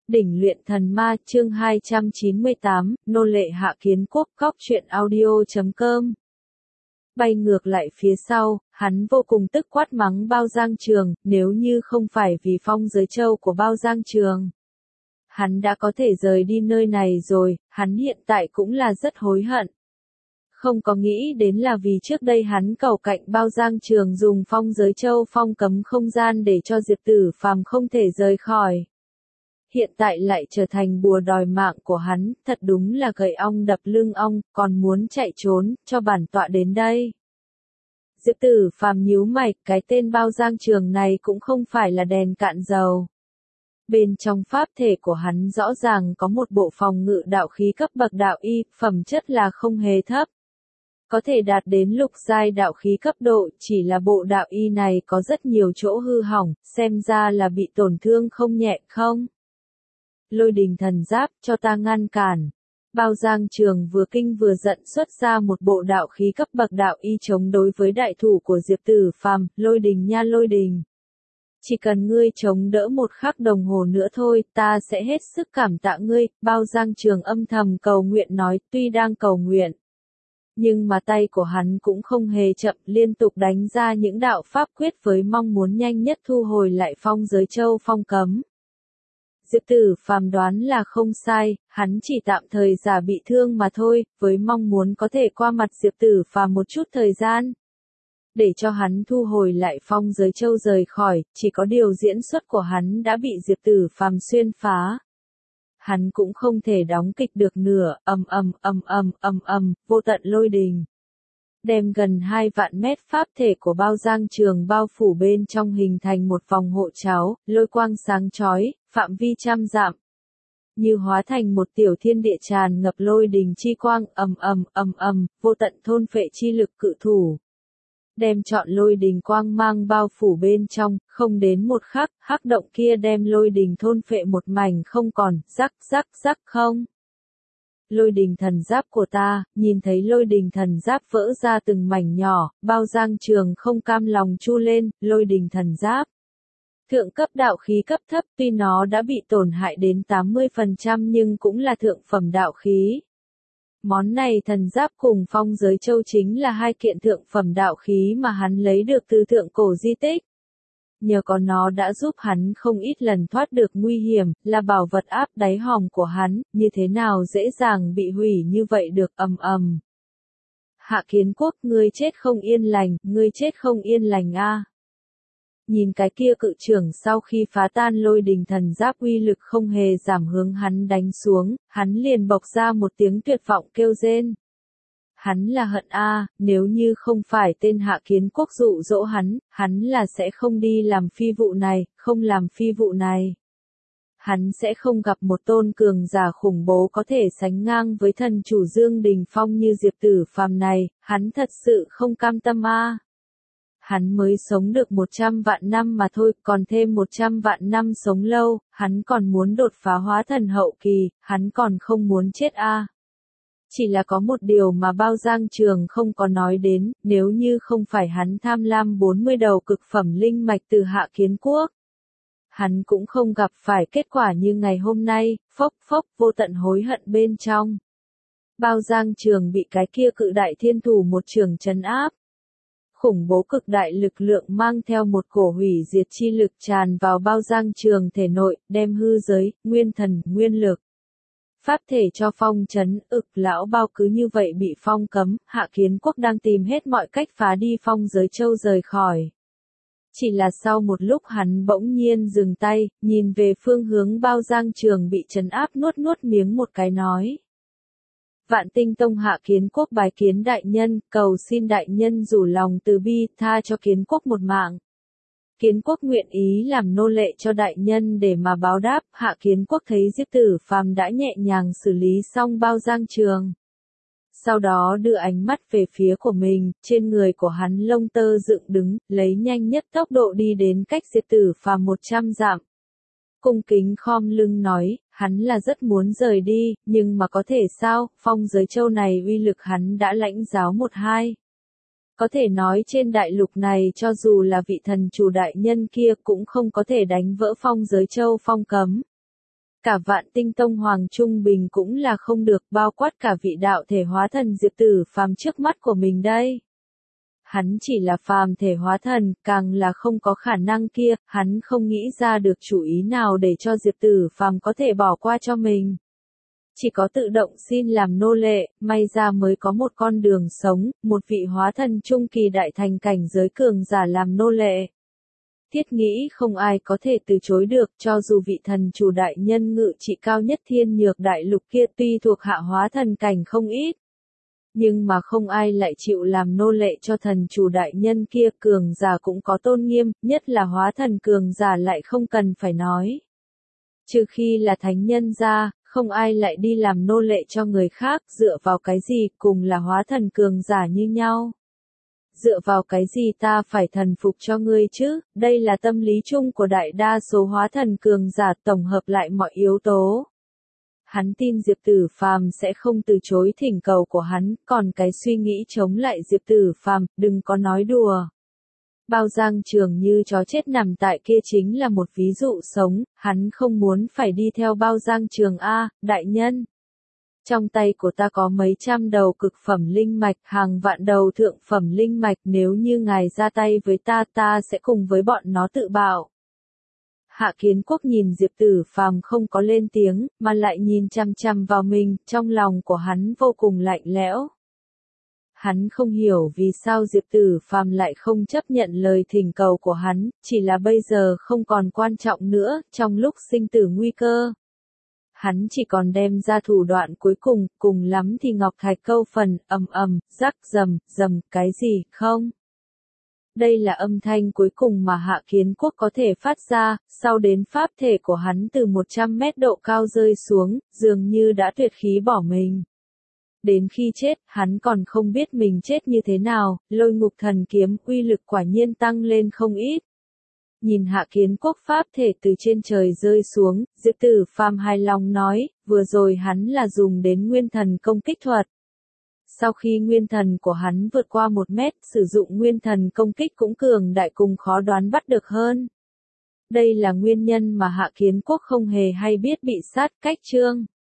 Đỉnh luyện thần ma chương 298, nô lệ Hạ Kiến Quốc. Góc truyện audio.com. Bay ngược lại phía sau, hắn vô cùng tức quát mắng Bao Giang Trường, nếu như không phải vì phong giới châu của Bao Giang Trường, hắn đã có thể rời đi nơi này rồi, hắn hiện tại cũng là rất hối hận. Không có nghĩ đến là vì trước đây hắn cầu cạnh Bao Giang Trường dùng phong giới châu phong cấm không gian để cho Diệp Tử Phàm không thể rời khỏi. Hiện tại lại trở thành bùa đòi mạng của hắn, thật đúng là gậy ong đập lưng ong, còn muốn chạy trốn, cho bản tọa đến đây. Diệp Tử Phàm nhíu mày, cái tên Bao Giang Trường này cũng không phải là đèn cạn dầu. Bên trong pháp thể của hắn rõ ràng có một bộ phòng ngự đạo khí cấp bậc đạo y, phẩm chất là không hề thấp. Có thể đạt đến lục giai đạo khí cấp độ, chỉ là bộ đạo y này có rất nhiều chỗ hư hỏng, xem ra là bị tổn thương không nhẹ không? Lôi đình thần giáp, cho ta ngăn cản. Bao Giang Trường vừa kinh vừa giận xuất ra một bộ đạo khí cấp bậc đạo y chống đối với đại thủ của Diệp Tử Phàm, lôi đình nha lôi đình. Chỉ cần ngươi chống đỡ một khắc đồng hồ nữa thôi, ta sẽ hết sức cảm tạ ngươi. Bao Giang Trường âm thầm cầu nguyện nói, tuy đang cầu nguyện, nhưng mà tay của hắn cũng không hề chậm, liên tục đánh ra những đạo pháp quyết với mong muốn nhanh nhất thu hồi lại phong giới châu phong cấm. Diệp Tử Phàm đoán là không sai, hắn chỉ tạm thời giả bị thương mà thôi, với mong muốn có thể qua mặt Diệp Tử Phàm một chút thời gian, để cho hắn thu hồi lại phong giới châu rời khỏi, chỉ có điều diễn xuất của hắn đã bị Diệp Tử Phàm xuyên phá. Hắn cũng không thể đóng kịch được nữa, vô tận lôi đình. Đem gần 2 vạn mét pháp thể của Bao Giang Trường bao phủ bên trong hình thành một vòng hộ cháo, lôi quang sáng chói, phạm vi trăm dặm. Như hóa thành một tiểu thiên địa tràn ngập lôi đình chi quang, vô tận thôn phệ chi lực cự thủ. Đem trọn lôi đình quang mang bao phủ bên trong, không đến một khắc, hắc động kia đem lôi đình thôn phệ một mảnh không còn, rắc không. Lôi đình thần giáp của ta, nhìn thấy lôi đình thần giáp vỡ ra từng mảnh nhỏ, Bao Giang Trường không cam lòng chu lên, lôi đình thần giáp. Thượng cấp đạo khí cấp thấp, tuy nó đã bị tổn hại đến 80% nhưng cũng là thượng phẩm đạo khí. Món này thần giáp cùng phong giới châu chính là hai kiện thượng phẩm đạo khí mà hắn lấy được từ thượng cổ di tích. Nhờ có nó đã giúp hắn không ít lần thoát được nguy hiểm, là bảo vật áp đáy hòm của hắn, như thế nào dễ dàng bị hủy như vậy được. Hạ Kiến Quốc, ngươi chết không yên lành, ngươi chết không yên lành a. Nhìn cái kia cự trưởng sau khi phá tan lôi đình thần giáp uy lực không hề giảm hướng hắn đánh xuống, hắn liền bộc ra một tiếng tuyệt vọng kêu rên. Hắn là hận a, nếu như không phải tên Hạ Kiến Quốc dụ dỗ hắn là sẽ không đi làm phi vụ này, không làm phi vụ này. Hắn sẽ không gặp một tôn cường giả khủng bố có thể sánh ngang với thần chủ Dương Đình Phong như Diệp Tử Phàm này, hắn thật sự không cam tâm a. Hắn mới sống được 100 vạn năm mà thôi, còn thêm 100 vạn năm sống lâu, hắn còn muốn đột phá hóa thần hậu kỳ, hắn còn không muốn chết a. Chỉ là có một điều mà Bao Giang Trường không có nói đến, nếu như không phải hắn tham lam 40 đầu cực phẩm linh mạch từ Hạ Kiến Quốc, hắn cũng không gặp phải kết quả như ngày hôm nay, vô tận hối hận bên trong. Bao Giang Trường bị cái kia cự đại thiên thủ một trường trấn áp. Khủng bố cực đại lực lượng mang theo một cổ hủy diệt chi lực tràn vào Bao Giang Trường thể nội, đem hư giới, nguyên thần, nguyên lực. Pháp thể cho phong trấn, lão Bao cứ như vậy bị phong cấm, Hạ Kiến Quốc đang tìm hết mọi cách phá đi phong giới châu rời khỏi. Chỉ là sau một lúc hắn bỗng nhiên dừng tay, nhìn về phương hướng Bao Giang Trường bị trấn áp nuốt miếng một cái nói. Vạn Tinh Tông Hạ Kiến Quốc bái kiến đại nhân, cầu xin đại nhân rủ lòng từ bi, tha cho Kiến Quốc một mạng. Kiến Quốc nguyện ý làm nô lệ cho đại nhân để mà báo đáp. Hạ Kiến Quốc thấy Diệp Tử Phàm đã nhẹ nhàng xử lý xong Bao Giang Trường. Sau đó đưa ánh mắt về phía của mình, trên người của hắn lông tơ dựng đứng, lấy nhanh nhất tốc độ đi đến cách Diệp Tử Phàm 100 dặm. Cung kính khom lưng nói, hắn là rất muốn rời đi, nhưng mà có thể sao, phong giới châu này uy lực hắn đã lãnh giáo một hai. Có thể nói trên đại lục này cho dù là vị thần chủ đại nhân kia cũng không có thể đánh vỡ phong giới châu phong cấm. Cả Vạn Tinh Tông Hoàng Trung Bình cũng là không được, bao quát cả vị đạo thể hóa thần Diệp Tử Phàm trước mắt của mình đây. Hắn chỉ là phàm thể hóa thần, càng là không có khả năng kia, hắn không nghĩ ra được chủ ý nào để cho Diệp Tử Phàm có thể bỏ qua cho mình. Chỉ có tự động xin làm nô lệ, may ra mới có một con đường sống, một vị hóa thần trung kỳ đại thành cảnh giới cường giả làm nô lệ. Thiết nghĩ không ai có thể từ chối được, cho dù vị thần chủ đại nhân ngự trị cao nhất thiên nhược đại lục kia tuy thuộc hạ hóa thần cảnh không ít. Nhưng mà không ai lại chịu làm nô lệ cho thần chủ đại nhân kia, cường giả cũng có tôn nghiêm, nhất là hóa thần cường giả lại không cần phải nói. Trừ khi là thánh nhân ra, không ai lại đi làm nô lệ cho người khác, dựa vào cái gì, cùng là hóa thần cường giả như nhau. Dựa vào cái gì ta phải thần phục cho ngươi chứ, đây là tâm lý chung của đại đa số hóa thần cường giả tổng hợp lại mọi yếu tố. Hắn tin Diệp Tử Phàm sẽ không từ chối thỉnh cầu của hắn, còn cái suy nghĩ chống lại Diệp Tử Phàm, đừng có nói đùa. Bao Giang Trường như chó chết nằm tại kia chính là một ví dụ sống, hắn không muốn phải đi theo Bao Giang Trường a, đại nhân. Trong tay của ta có mấy trăm đầu cực phẩm linh mạch, hàng vạn đầu thượng phẩm linh mạch, nếu như ngài ra tay với ta, ta sẽ cùng với bọn nó tự bạo. Hạ Kiến Quốc nhìn Diệp Tử Phàm không có lên tiếng, mà lại nhìn chăm chăm vào mình, trong lòng của hắn vô cùng lạnh lẽo. Hắn không hiểu vì sao Diệp Tử Phàm lại không chấp nhận lời thỉnh cầu của hắn, chỉ là bây giờ không còn quan trọng nữa, trong lúc sinh tử nguy cơ. Hắn chỉ còn đem ra thủ đoạn cuối cùng, cùng lắm thì ngọc thạch câu phần, rắc rầm, cái gì, không? Đây là âm thanh cuối cùng mà Hạ Kiến Quốc có thể phát ra, sau đến pháp thể của hắn từ 100 mét độ cao rơi xuống, dường như đã tuyệt khí bỏ mình. Đến khi chết, hắn còn không biết mình chết như thế nào, Lôi Ngục Thần Kiếm uy lực quả nhiên tăng lên không ít. Nhìn Hạ Kiến Quốc pháp thể từ trên trời rơi xuống, Diệp Tử Phàm hài lòng nói, vừa rồi hắn là dùng đến nguyên thần công kích thuật. Sau khi nguyên thần của hắn vượt qua 1 mét, sử dụng nguyên thần công kích cũng cường đại cùng khó đoán bắt được hơn. Đây là nguyên nhân mà Hạ Kiến Quốc không hề hay biết bị sát cách chương.